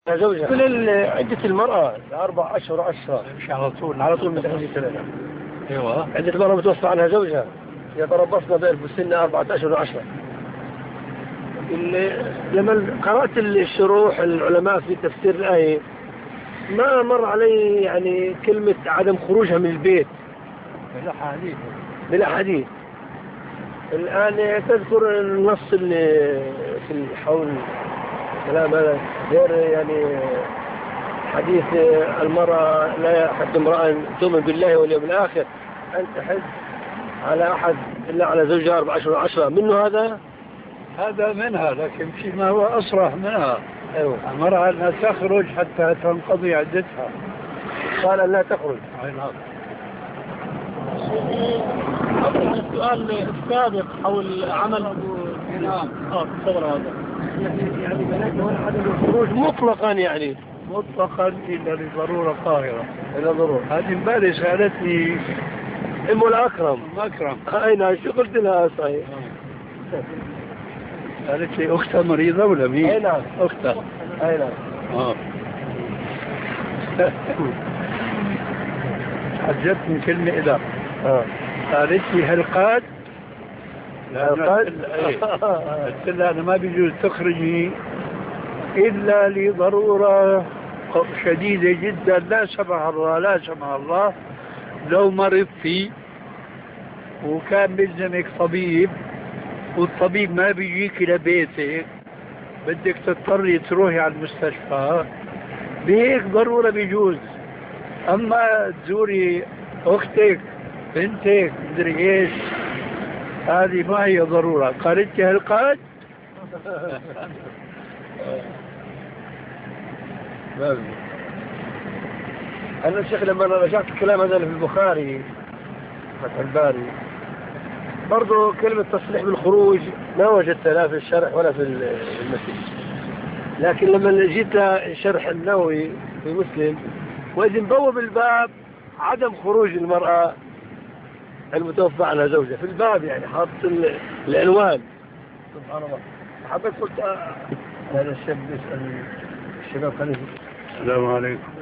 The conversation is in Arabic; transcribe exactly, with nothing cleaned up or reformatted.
زوجها من عدة المرأة أربع أشهر عشرة مش على طول على طول من تحديد ثلاثة. ايوه عدة المرأة متوفى عنها زوجها يتربصن بسن أربعة أشهر وعشرة. لما قرأت الشروح العلماء في تفسير الآية ما مر علي يعني كلمة عدم خروجها من البيت بلا حديث بلا حديث. الآن تذكر النص اللي في حول كلام هذا غير يعني حديث المرأة لا يحد امرأة تؤمن بالله واليوم الآخر أن تحد على أحد إلا على زوجها أربع أشهر وعشرة منه هذا هذا منها، لكن فيما هو أصرح منها. أيوة. المرأة لا تخرج حتى تنقضي عدتها. قال أن لا تخرج. أي نعم. على السؤال السابق حول عمل نعم. اه تفضل هذا. يعني بلاك ولا عدم الخروج مطلقا يعني مطلقا إلا لضرورة قاهرة. إلا ضرورة. هذه امبارح سألتني أم الأكرم. أم أكرم. أي نعم شو قلت لها صحيح. قالت لي أختها مريضة ولا مين؟ أي نعم. أختها. أي نعم. آه. حجتني كلمة إذا. آه. قالت لي هل قاد؟ هل قاد؟ قلت لها أنا ما بيجوز تخرجي إلا لضرورة شديدة جدا، لا سمح الله لا سمح الله لو مرض فيه وكان بيلزمك طبيب والطبيب ما بيجيك لبيتك بدك تضطري تروحي على المستشفى بهيك ضرورة بيجوز. أما تزوري أختك بنتك مدري إيش هذه ما هي ضرورة. قالت لي هل قاد؟ أنا الشيخ لما رجعت الكلام هذا في البخاري فتح الباري برضو كلمة تصريح بالخروج ما وجدتها لا في الشرح ولا في المسجد، لكن لما جيت شرح النووي في مسلم وإذ بوب الباب عدم خروج المرأة المتوفى عنها زوجها في الباب يعني حاط العنوان. سبحان الله. حبيت قلت هذا الشاب يسأل الشباب. السلام عليكم.